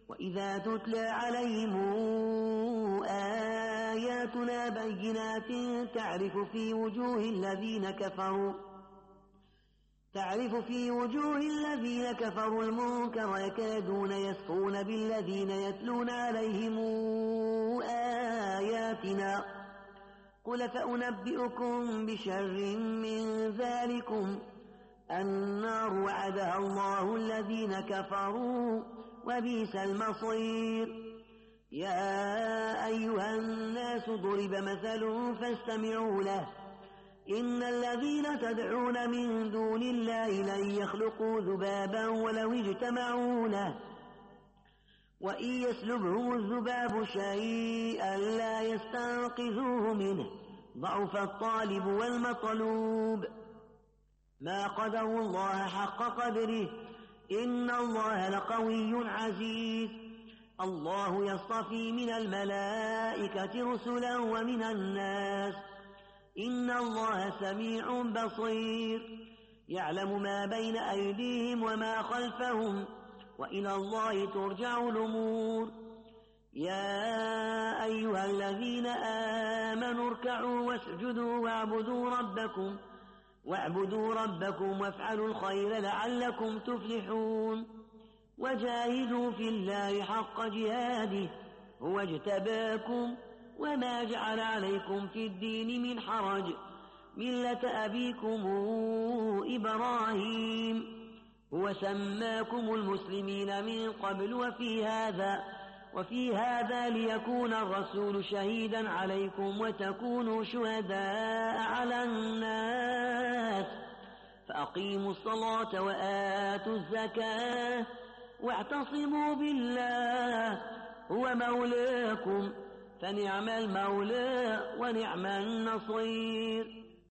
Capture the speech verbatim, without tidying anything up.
وإذا تتلى عليهم آياتنا بينات تعرف في وجوه الذين كفروا تعرف في وجوه الذين كفروا المنكر يكادون يسطون بالذين يتلون عليهم آياتنا قل فأنبئكم بشر من ذلكم النار وعدها الله الذين كفروا وبئس المصير. يا أيها الناس ضرب مثل فاستمعوا له إن الذين تدعون من دون الله لن يخلقوا ذبابا ولو اجتمعوا له وإن يسلبهم الذباب شيئا لا يستنقذوه منه ضعف الطالب والمطلوب. ما قدروا الله حق قدره إن الله لقوي عزيز. الله يصطفي من الملائكة رسلا ومن الناس إن الله سميع بصير يعلم ما بين أيديهم وما خلفهم وإلى الله ترجع الأمور. يا أيها الذين آمنوا اركعوا واسجدوا واعبدوا ربكم واعبدوا ربكم وافعلوا الخير لعلكم تفلحون. وجاهدوا في الله حق جهاده هو اجتباكم وما جعل عليكم في الدين من حرج ملة أبيكم إبراهيم هو سماكم المسلمين من قبل وفي هذا وفي هذا ليكون الرسول شهيدا عليكم وتكونوا شهداء على الناس فأقيموا الصلاة وآتوا الزكاة واعتصموا بالله هو مولاكم فنعم المولى ونعم النصير.